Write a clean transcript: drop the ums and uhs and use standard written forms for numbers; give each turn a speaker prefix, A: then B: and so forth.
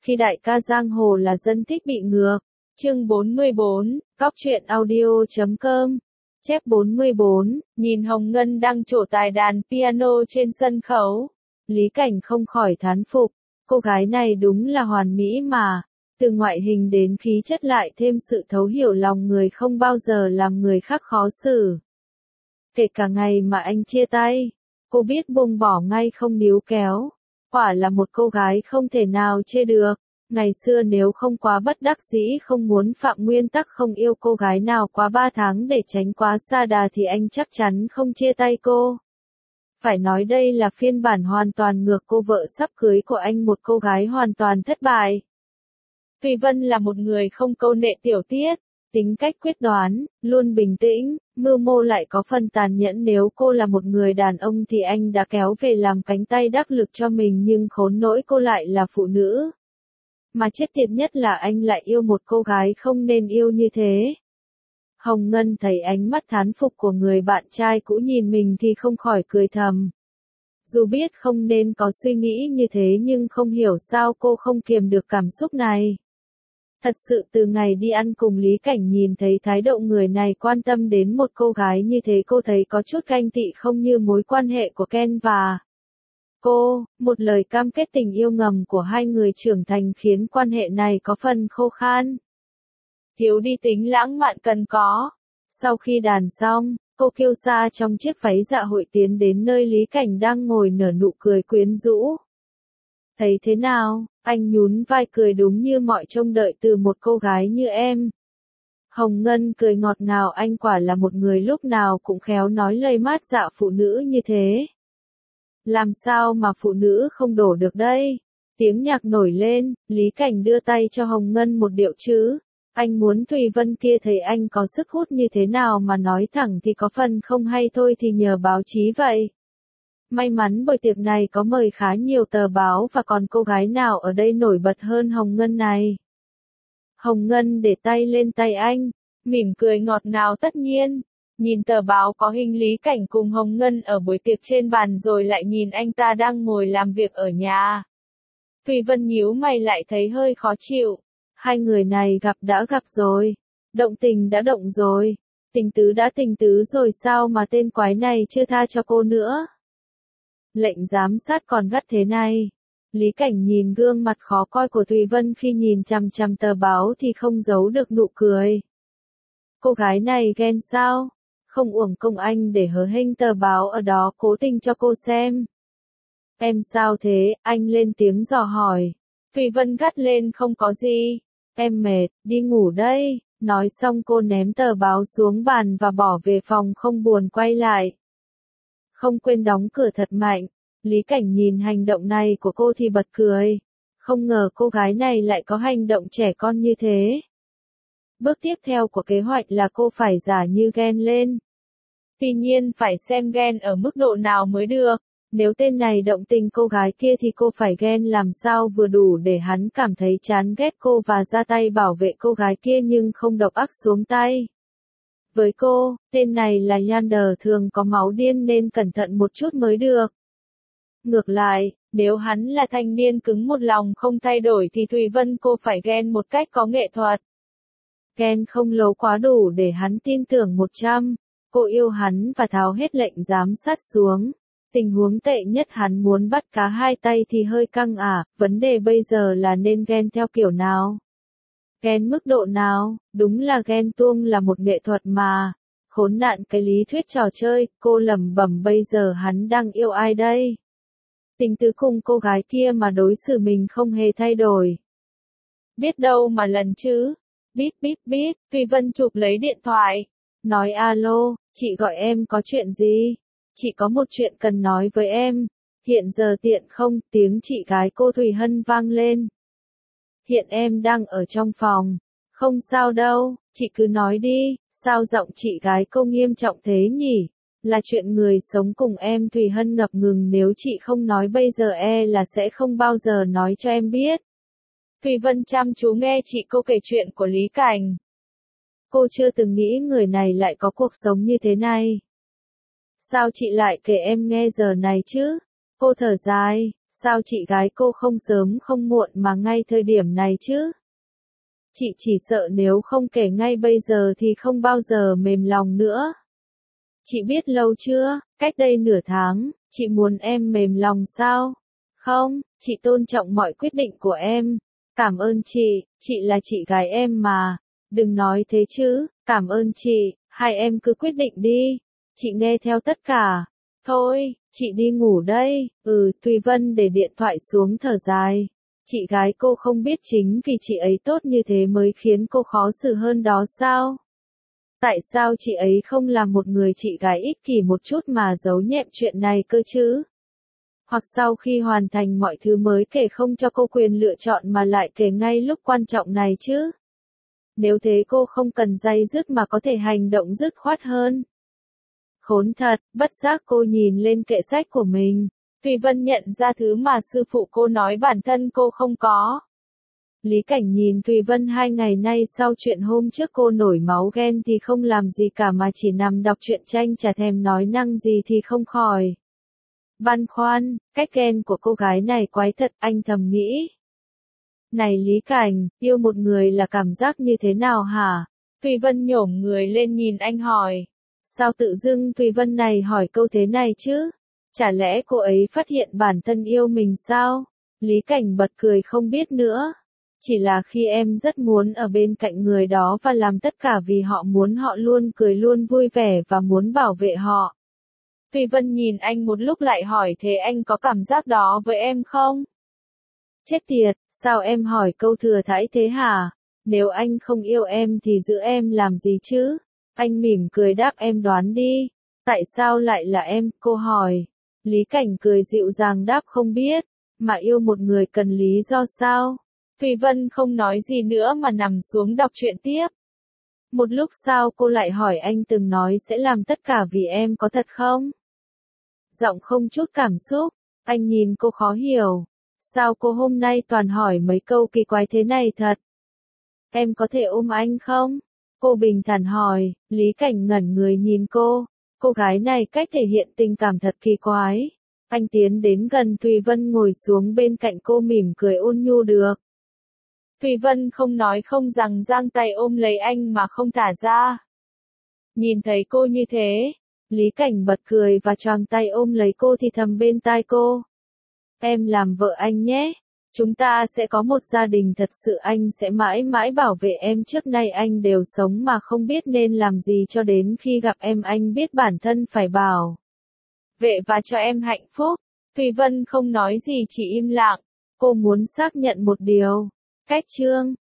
A: Khi đại ca giang hồ là dân thích bị ngược. Chương 44, Cóc truyện audio.com. Chép 44, nhìn Hồng Ngân đang trổ tài đàn piano trên sân khấu. Lý Cảnh không khỏi thán phục, cô gái này đúng là hoàn mỹ mà. Từ ngoại hình đến khí chất lại thêm sự thấu hiểu lòng người, không bao giờ làm người khác khó xử. Kể cả ngày mà anh chia tay, cô biết buông bỏ ngay không níu kéo. Quả là một cô gái không thể nào chê được. Ngày xưa nếu không quá bất đắc dĩ không muốn phạm nguyên tắc không yêu cô gái nào quá 3 tháng để tránh quá xa đà thì anh chắc chắn không chia tay cô. Phải nói đây là phiên bản hoàn toàn ngược, cô vợ sắp cưới của anh một cô gái hoàn toàn thất bại. Thùy Vân là một người không câu nệ tiểu tiết, tính cách quyết đoán, luôn bình tĩnh, mưu mô lại có phần tàn nhẫn. Nếu cô là một người đàn ông thì anh đã kéo về làm cánh tay đắc lực cho mình, nhưng khốn nỗi cô lại là phụ nữ. Mà chết tiệt nhất là anh lại yêu một cô gái không nên yêu như thế. Hồng Ngân thấy ánh mắt thán phục của người bạn trai cũ nhìn mình thì không khỏi cười thầm. Dù biết không nên có suy nghĩ như thế nhưng không hiểu sao cô không kiềm được cảm xúc này. Thật sự từ ngày đi ăn cùng Lý Cảnh nhìn thấy thái độ người này quan tâm đến một cô gái như thế, cô thấy có chút ganh tị, không như mối quan hệ của Ken và cô. Một lời cam kết tình yêu ngầm của hai người trưởng thành khiến quan hệ này có phần khô khan. Thiếu đi tính lãng mạn cần có. Sau khi đàn xong, cô kiêu sa trong chiếc váy dạ hội tiến đến nơi Lý Cảnh đang ngồi nở nụ cười quyến rũ. Thấy thế nào? Anh nhún vai cười, đúng như mọi trông đợi từ một cô gái như em. Hồng Ngân cười ngọt ngào, anh quả là một người lúc nào cũng khéo nói lời mát dạ phụ nữ như thế. Làm sao mà phụ nữ không đổ được đây? Tiếng nhạc nổi lên, Lý Cảnh đưa tay cho Hồng Ngân một điệu chữ. Anh muốn Thùy Vân kia thấy anh có sức hút như thế nào, mà nói thẳng thì có phần không hay thôi thì nhờ báo chí vậy. May mắn buổi tiệc này có mời khá nhiều tờ báo, và còn cô gái nào ở đây nổi bật hơn Hồng Ngân này? Hồng Ngân để tay lên tay anh, mỉm cười ngọt ngào. Tất nhiên, nhìn tờ báo có hình Lý Cảnh cùng Hồng Ngân ở buổi tiệc trên bàn, rồi lại nhìn anh ta đang ngồi làm việc ở nhà. Thùy Vân nhíu mày lại thấy hơi khó chịu. Hai người này gặp đã gặp rồi, động tình đã động rồi, tình tứ đã tình tứ rồi, sao mà tên quái này chưa tha cho cô nữa? Lệnh giám sát còn gắt thế này. Lý Cảnh nhìn gương mặt khó coi của Thùy Vân khi nhìn chằm chằm tờ báo thì không giấu được nụ cười. Cô gái này ghen sao? Không uổng công anh để hớ hênh tờ báo ở đó cố tình cho cô xem. Em sao thế? Anh lên tiếng dò hỏi. Thùy Vân gắt lên, không có gì. Em mệt, đi ngủ đây. Nói xong cô ném tờ báo xuống bàn và bỏ về phòng, không buồn quay lại. Không quên đóng cửa thật mạnh. Lý Cảnh nhìn hành động này của cô thì bật cười. Không ngờ cô gái này lại có hành động trẻ con như thế. Bước tiếp theo của kế hoạch là cô phải giả như ghen lên. Tuy nhiên phải xem ghen ở mức độ nào mới được. Nếu tên này động tình cô gái kia thì cô phải ghen làm sao vừa đủ để hắn cảm thấy chán ghét cô và ra tay bảo vệ cô gái kia, nhưng không độc ác xuống tay. Với cô, tên này là Yander, thường có máu điên nên cẩn thận một chút mới được. Ngược lại, nếu hắn là thanh niên cứng một lòng không thay đổi thì Thùy Vân cô phải ghen một cách có nghệ thuật. Ghen không lố quá đủ để hắn tin tưởng 100. Cô yêu hắn và tháo hết lệnh giám sát xuống. Tình huống tệ nhất hắn muốn bắt cá hai tay thì hơi căng vấn đề bây giờ là nên ghen theo kiểu nào? Ghen mức độ nào? Đúng là ghen tuông là một nghệ thuật mà. Khốn nạn cái lý thuyết trò chơi, cô lẩm bẩm, bây giờ hắn đang yêu ai đây? Tình tứ cùng cô gái kia mà đối xử mình không hề thay đổi. Biết đâu mà lần chứ. Bíp bíp bíp, Thùy Vân chụp lấy điện thoại. Nói alo, chị gọi em có chuyện gì? Chị có một chuyện cần nói với em. Hiện giờ tiện không? Tiếng chị gái cô Thùy Hân vang lên. Hiện em đang ở trong phòng. Không sao đâu, chị cứ nói đi. Sao giọng chị gái cô nghiêm trọng thế nhỉ? Là chuyện người sống cùng em. Thùy Hân ngập ngừng, nếu chị không nói bây giờ là sẽ không bao giờ nói cho em biết. Thùy Vân chăm chú nghe chị cô kể chuyện của Lý Cảnh. Cô chưa từng nghĩ người này lại có cuộc sống như thế này. Sao chị lại kể em nghe giờ này chứ? Cô thở dài, Sao chị gái cô không sớm không muộn mà ngay thời điểm này chứ? Chị chỉ sợ nếu không kể ngay bây giờ thì không bao giờ mềm lòng nữa. Chị biết lâu chưa, cách đây nửa tháng, chị muốn em mềm lòng sao? Không, chị tôn trọng mọi quyết định của em. Cảm ơn chị là chị gái em mà. Đừng nói thế chứ, cảm ơn chị, hai em cứ quyết định đi. Chị nghe theo tất cả. Thôi, chị đi ngủ đây. Thùy Vân để điện thoại xuống thở dài. Chị gái cô không biết chính vì chị ấy tốt như thế mới khiến cô khó xử hơn đó sao? Tại sao chị ấy không làm một người chị gái ích kỷ một chút mà giấu nhẹm chuyện này cơ chứ? Hoặc sau khi hoàn thành mọi thứ mới kể không cho cô quyền lựa chọn mà lại kể ngay lúc quan trọng này chứ? Nếu thế cô không cần day dứt mà có thể hành động dứt khoát hơn. Khốn thật, bất giác cô nhìn lên kệ sách của mình. Thùy Vân nhận ra thứ mà sư phụ cô nói bản thân cô không có. Lý Cảnh nhìn Thùy Vân 2 ngày nay sau chuyện hôm trước cô nổi máu ghen thì không làm gì cả mà chỉ nằm đọc truyện tranh chả thèm nói năng gì thì không khỏi. Băn khoăn, cách ghen của cô gái này quái thật, anh thầm nghĩ. Này Lý Cảnh, yêu một người là cảm giác như thế nào hả? Thùy Vân nhổm người lên nhìn anh hỏi. Sao tự dưng Thùy Vân này hỏi câu thế này chứ? Chả lẽ cô ấy phát hiện bản thân yêu mình sao? Lý Cảnh bật cười không biết nữa. Chỉ là khi em rất muốn ở bên cạnh người đó và làm tất cả vì họ muốn họ luôn cười luôn vui vẻ và muốn bảo vệ họ. Thùy Vân nhìn anh một lúc lại hỏi thế anh có cảm giác đó với em không? Chết tiệt, sao em hỏi câu thừa thãi thế hả? Nếu anh không yêu em thì giữ em làm gì chứ? Anh mỉm cười đáp em đoán đi. Tại sao lại là em? Cô hỏi. Lý Cảnh cười dịu dàng đáp không biết. Mà yêu một người cần lý do sao? Thùy Vân không nói gì nữa mà nằm xuống đọc truyện tiếp. Một lúc sau cô lại hỏi anh từng nói sẽ làm tất cả vì em có thật không? Giọng không chút cảm xúc. Anh nhìn cô khó hiểu. Sao cô hôm nay toàn hỏi mấy câu kỳ quái thế này thật? Em có thể ôm anh không? Cô bình thản hỏi. Lý Cảnh ngẩn người nhìn cô. Cô gái này cách thể hiện tình cảm thật kỳ quái. Anh tiến đến gần Thùy Vân ngồi xuống bên cạnh cô mỉm cười ôn nhu được. Thùy Vân không nói không rằng giang tay ôm lấy anh mà không thả ra. Nhìn thấy cô như thế, Lý Cảnh bật cười và choàng tay ôm lấy cô thì thầm bên tai cô. Em làm vợ anh nhé. Chúng ta sẽ có một gia đình thật sự, anh sẽ mãi mãi bảo vệ em. Trước nay anh đều sống mà không biết nên làm gì cho đến khi gặp em anh biết bản thân phải bảo vệ và cho em hạnh phúc. Thùy Vân không nói gì chỉ im lặng. Cô muốn xác nhận một điều. Cách chương